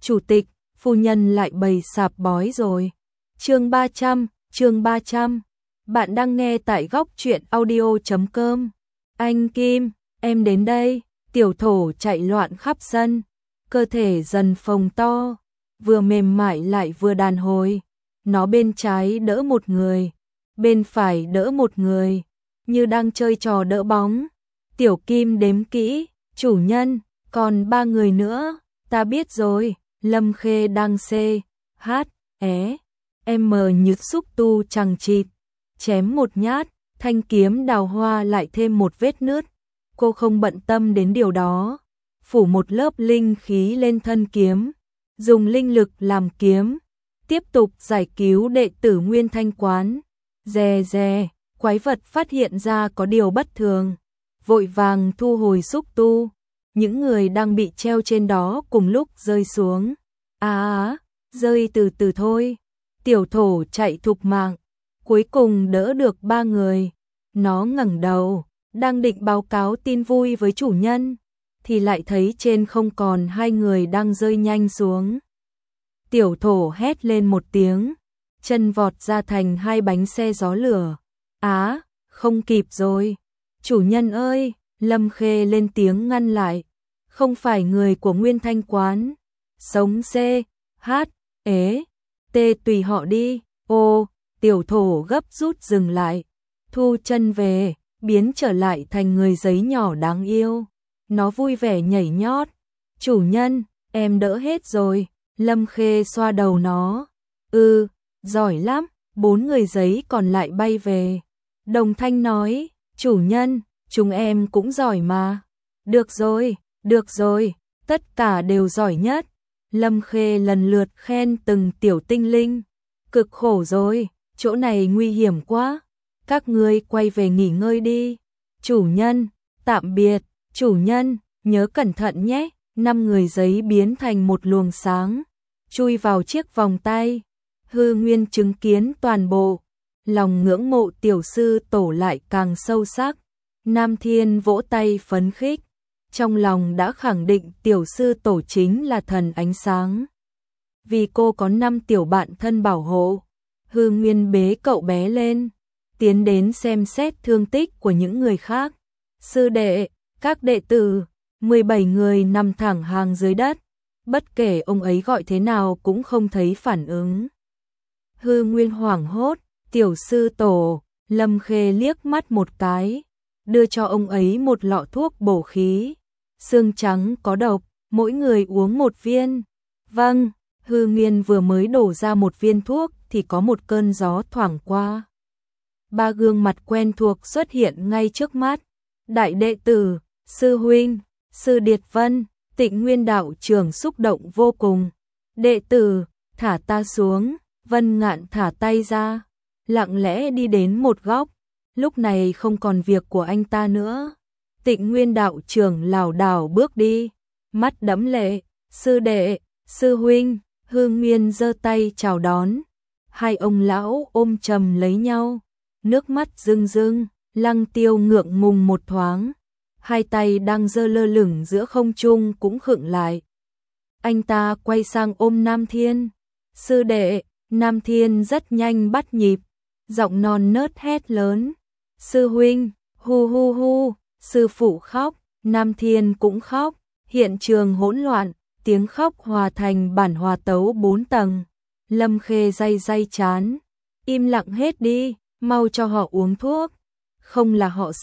chủ tịch, phu nhân lại bày sạp bói rồi. Chương 300. Bạn đang nghe tại góc truyện audio.com. Anh Kim, em đến đây. Tiểu thổ chạy loạn khắp sân, cơ thể dần phồng to, vừa mềm mại lại vừa đàn hồi. Nó bên trái đỡ một người, bên phải đỡ một người, như đang chơi trò đỡ bóng. Tiểu Kim đếm kỹ, chủ nhân, còn 3 người nữa, ta biết rồi. Lâm Khê đang như xúc tu chằng chịt, chém một nhát, thanh kiếm đào hoa lại thêm một vết nứt. Cô không bận tâm đến điều đó, phủ một lớp linh khí lên thân kiếm, dùng linh lực làm kiếm, tiếp tục giải cứu đệ tử Nguyên Thanh Quán. Rè, quái vật phát hiện ra có điều bất thường, vội vàng thu hồi xúc tu. Những người đang bị treo trên đó cùng lúc rơi xuống. Rơi từ từ thôi. Tiểu thổ chạy thục mạng, cuối cùng đỡ được 3 người. Nó ngẩng đầu, đang định báo cáo tin vui với chủ nhân, thì lại thấy trên không còn 2 người đang rơi nhanh xuống. Tiểu thổ hét lên một tiếng, chân vọt ra thành 2 bánh xe gió lửa. Không kịp rồi. Chủ nhân ơi, Lâm Khê lên tiếng ngăn lại. Không phải người của Nguyên Thanh Quán. Sống tùy họ đi. Tiểu thổ gấp rút dừng lại, thu chân về, biến trở lại thành người giấy nhỏ đáng yêu. Nó vui vẻ nhảy nhót. Chủ nhân, em đỡ hết rồi. Lâm Khê xoa đầu nó. Giỏi lắm. 4 người giấy còn lại bay về. Đồng Thanh nói, chủ nhân, chúng em cũng giỏi mà. Được rồi, tất cả đều giỏi nhất. Lâm Khê lần lượt khen từng tiểu tinh linh. Cực khổ rồi, chỗ này nguy hiểm quá. Các ngươi quay về nghỉ ngơi đi. Chủ nhân, tạm biệt. Chủ nhân, nhớ cẩn thận nhé. 5 người giấy biến thành một luồng sáng, chui vào chiếc vòng tay. Hư Nguyên chứng kiến toàn bộ, lòng ngưỡng mộ tiểu sư tổ lại càng sâu sắc. Nam Thiên vỗ tay phấn khích, trong lòng đã khẳng định tiểu sư tổ chính là thần ánh sáng. Vì cô có 5 tiểu bạn thân bảo hộ, Hư Nguyên bế cậu bé lên, tiến đến xem xét thương tích của những người khác. Sư đệ, các đệ tử, 17 người nằm thẳng hàng dưới đất, bất kể ông ấy gọi thế nào cũng không thấy phản ứng. Hư Nguyên hoảng hốt, tiểu sư tổ. Lâm Khê liếc mắt một cái, đưa cho ông ấy một lọ thuốc bổ khí. Xương trắng có độc, mỗi người uống 1 viên. Vâng. Hư Nguyên vừa mới đổ ra 1 viên thuốc thì có một cơn gió thoảng qua. 3 gương mặt quen thuộc xuất hiện ngay trước mắt. Đại đệ tử, sư huynh, sư Điệt Vân, Tịnh Nguyên đạo trưởng xúc động vô cùng. Đệ tử, thả ta xuống. Vân Ngạn thả tay ra, lặng lẽ đi đến một góc. Lúc này không còn việc của anh ta nữa. Tịnh Nguyên đạo trưởng lảo đảo bước đi, mắt đẫm lệ. Sư đệ, sư huynh. Hư Nguyên giơ tay chào đón. 2 ông lão ôm chầm lấy nhau, nước mắt rưng rưng. Lăng Tiêu ngượng ngùng một thoáng, 2 tay đang giơ lơ lửng giữa không trung cũng khựng lại. Anh ta quay sang ôm Nam Thiên. Sư đệ. Nam Thiên rất nhanh bắt nhịp, giọng non nớt hét lớn. Sư huynh, hu. Sư phụ khóc, Nam Thiên cũng khóc. Hiện trường hỗn loạn, tiếng khóc hòa thành bản hòa tấu 4 tầng. Lâm Khê day chán. Im lặng hết đi, mau cho họ uống thuốc. Không là họ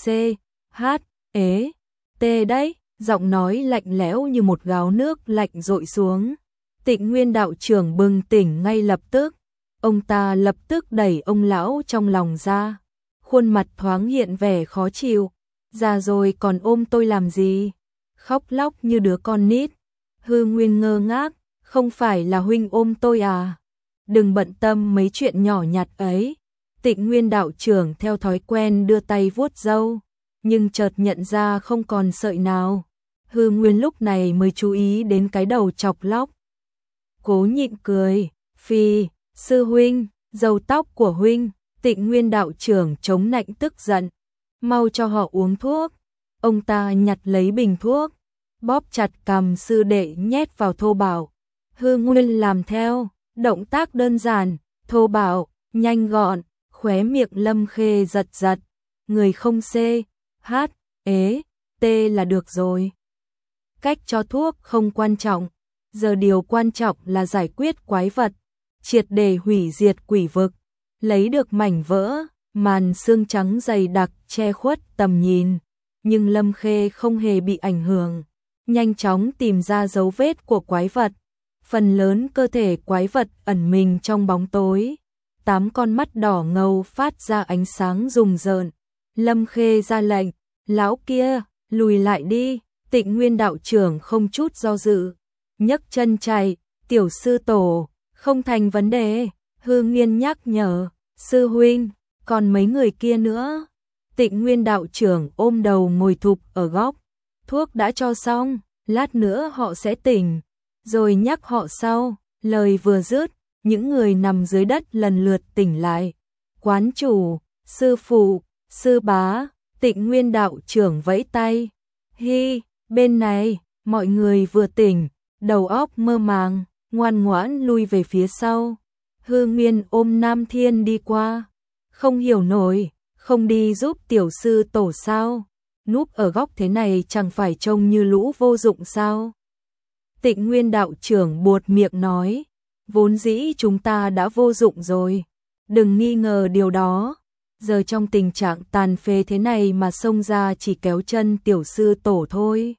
đấy. Giọng nói lạnh lẽo như một gáo nước lạnh dội xuống. Tịnh Nguyên đạo trưởng bừng tỉnh ngay lập tức. Ông ta lập tức đẩy ông lão trong lòng ra. Khuôn mặt thoáng hiện vẻ khó chịu. Già rồi còn ôm tôi làm gì? Khóc lóc như đứa con nít. Hư Nguyên ngơ ngác. Không phải là huynh ôm tôi à? Đừng bận tâm mấy chuyện nhỏ nhặt ấy. Tịnh Nguyên đạo trưởng theo thói quen đưa tay vuốt râu, nhưng chợt nhận ra không còn sợi nào. Hư Nguyên lúc này mới chú ý đến cái đầu chọc lóc. Cố nhịn cười. Phi, sư huynh, râu tóc của huynh. Tịnh Nguyên đạo trưởng chống nạnh tức giận. Mau cho họ uống thuốc. Ông ta nhặt lấy bình thuốc, bóp chặt cằm sư đệ nhét vào thô bạo. Hư Nguyên làm theo, động tác đơn giản, thô bạo, nhanh gọn, khóe miệng Lâm Khê giật giật, người không C, H, ế, T là được rồi. Cách cho thuốc không quan trọng, giờ điều quan trọng là giải quyết quái vật, triệt để hủy diệt quỷ vực, lấy được mảnh vỡ, màn xương trắng dày đặc che khuất tầm nhìn, nhưng Lâm Khê không hề bị ảnh hưởng, nhanh chóng tìm ra dấu vết của quái vật. Phần lớn cơ thể quái vật ẩn mình trong bóng tối, 8 con mắt đỏ ngầu phát ra ánh sáng rùng rợn. Lâm Khê ra lệnh, lão kia, lùi lại đi. Tịnh Nguyên đạo trưởng không chút do dự, nhấc chân chạy. Tiểu sư tổ, không thành vấn đề. Hư Nghiên nhắc nhở, sư huynh, còn mấy người kia nữa. Tịnh Nguyên đạo trưởng ôm đầu ngồi thụp ở góc, thuốc đã cho xong, lát nữa họ sẽ tỉnh, rồi nhắc họ sau. Lời vừa dứt, những người nằm dưới đất lần lượt tỉnh lại. Quán chủ, sư phụ, sư bá, Tịnh Nguyên đạo trưởng vẫy tay. Hi, bên này, mọi người vừa tỉnh, đầu óc mơ màng, ngoan ngoãn lui về phía sau. Hư Nguyên ôm Nam Thiên đi qua, không hiểu nổi, không đi giúp tiểu sư tổ sao? Núp ở góc thế này chẳng phải trông như lũ vô dụng sao? Tịnh Nguyên đạo trưởng buột miệng nói, vốn dĩ chúng ta đã vô dụng rồi, đừng nghi ngờ điều đó. Giờ trong tình trạng tàn phế thế này mà xông ra chỉ kéo chân tiểu sư tổ thôi.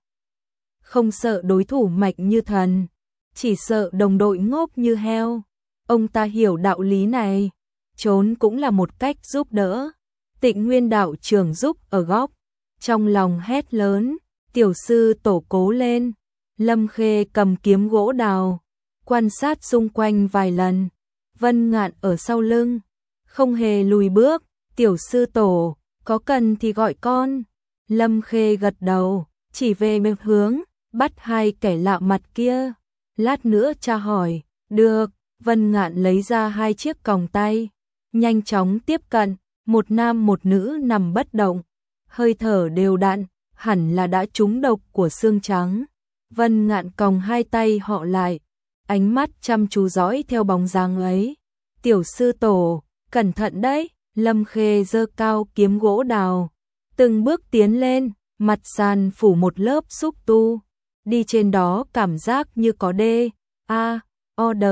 Không sợ đối thủ mạnh như thần, chỉ sợ đồng đội ngốc như heo. Ông ta hiểu đạo lý này, trốn cũng là một cách giúp đỡ. Tịnh Nguyên đạo trưởng giúp ở góc, trong lòng hét lớn, tiểu sư tổ cố lên. Lâm Khê cầm kiếm gỗ đào, quan sát xung quanh vài lần. Vân Ngạn ở sau lưng, không hề lùi bước. Tiểu sư tổ, có cần thì gọi con. Lâm Khê gật đầu, chỉ về một hướng, bắt hai kẻ lạ mặt kia. Lát nữa cha hỏi, được. Vân Ngạn lấy ra hai chiếc còng tay, nhanh chóng tiếp cận. Một nam một nữ nằm bất động, hơi thở đều đặn, hẳn là đã trúng độc của xương trắng. Vân Ngạn còng hai tay họ lại, ánh mắt chăm chú dõi theo bóng dáng ấy. Tiểu sư tổ, cẩn thận đấy. Lâm Khê giơ cao kiếm gỗ đào, từng bước tiến lên, mặt sàn phủ một lớp xúc tu, đi trên đó cảm giác như có D, A, O, D,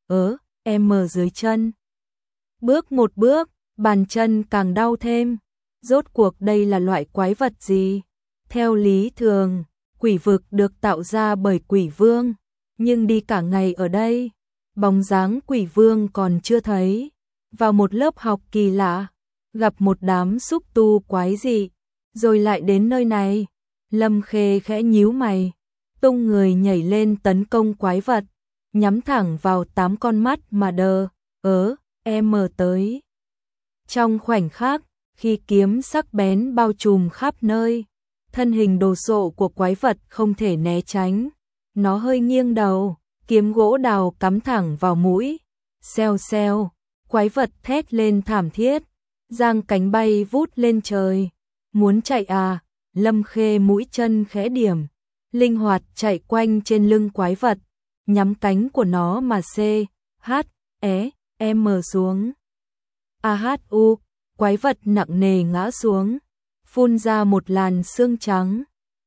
M dưới chân. Bước một bước, bàn chân càng đau thêm. Rốt cuộc đây là loại quái vật gì? Theo lý thường, quỷ vực được tạo ra bởi quỷ vương, nhưng đi cả ngày ở đây, bóng dáng quỷ vương còn chưa thấy. Vào một lớp học kỳ lạ, gặp một đám xúc tu quái dị, rồi lại đến nơi này. Lâm Khê khẽ nhíu mày, tung người nhảy lên tấn công quái vật, nhắm thẳng vào 8 con mắt mà M tới. Trong khoảnh khắc, khi kiếm sắc bén bao trùm khắp nơi, thân hình đồ sộ của quái vật không thể né tránh. Nó hơi nghiêng đầu, kiếm gỗ đào cắm thẳng vào mũi. Xèo xèo, quái vật thét lên thảm thiết, giang cánh bay vút lên trời. Muốn chạy à? Lâm Khê mũi chân khẽ điểm, linh hoạt chạy quanh trên lưng quái vật, nhắm cánh của nó mà C, H, E, M xuống. AHU, quái vật nặng nề ngã xuống, phun ra một làn xương trắng.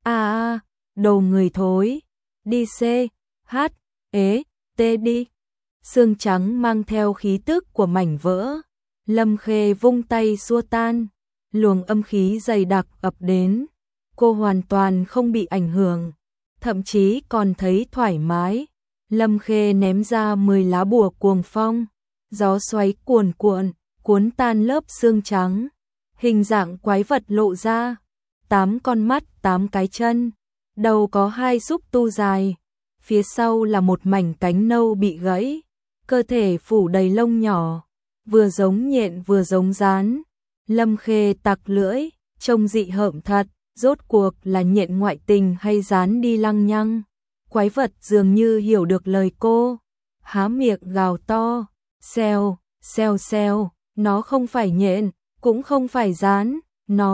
Đầu người thối. Đi C, H, E, T đi. Xương trắng mang theo khí tức của mảnh vỡ. Lâm Khê vung tay xua tan, luồng âm khí dày đặc ập đến. Cô hoàn toàn không bị ảnh hưởng, thậm chí còn thấy thoải mái. Lâm Khê ném ra 10 lá bùa cuồng phong, gió xoáy cuồn cuộn, cuốn tan lớp xương trắng. Hình dạng quái vật lộ ra, 8 con mắt, 8 cái chân, đầu có 2 xúc tu dài, phía sau là một mảnh cánh nâu bị gãy, cơ thể phủ đầy lông nhỏ, vừa giống nhện vừa giống rán. Lâm Khê tặc lưỡi, trông dị hợm thật, rốt cuộc là nhện ngoại tình hay rán đi lăng nhăng. Quái vật dường như hiểu được lời cô, há miệng gào to, xèo, xèo xèo, nó không phải nhện, cũng không phải rán, nó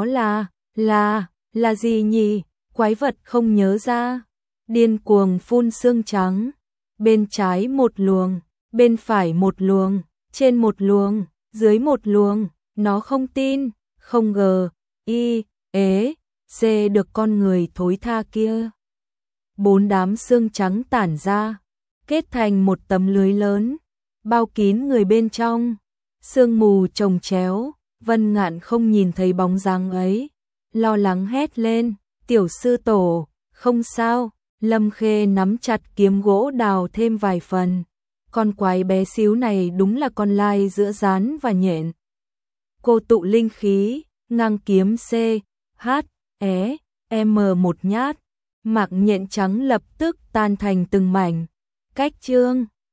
là gì nhỉ? Quái vật không nhớ ra, điên cuồng phun xương trắng. bên trái một luồng, bên phải một luồng, trên một luồng, dưới một luồng, nó không tin, không ngờ, dê được con người thối tha kia. 4 đám xương trắng tản ra, kết thành một tấm lưới lớn, bao kín người bên trong, sương mù chồng chéo, Vân Ngạn không nhìn thấy bóng dáng ấy, lo lắng hét lên, tiểu sư tổ, không sao, Lâm Khê nắm chặt kiếm gỗ đào thêm vài phần, con quái bé xíu này đúng là con lai giữa rán và nhện. Cô tụ linh khí, ngang kiếm một nhát, mạc nhện trắng lập tức tan thành từng mảnh, cách chương.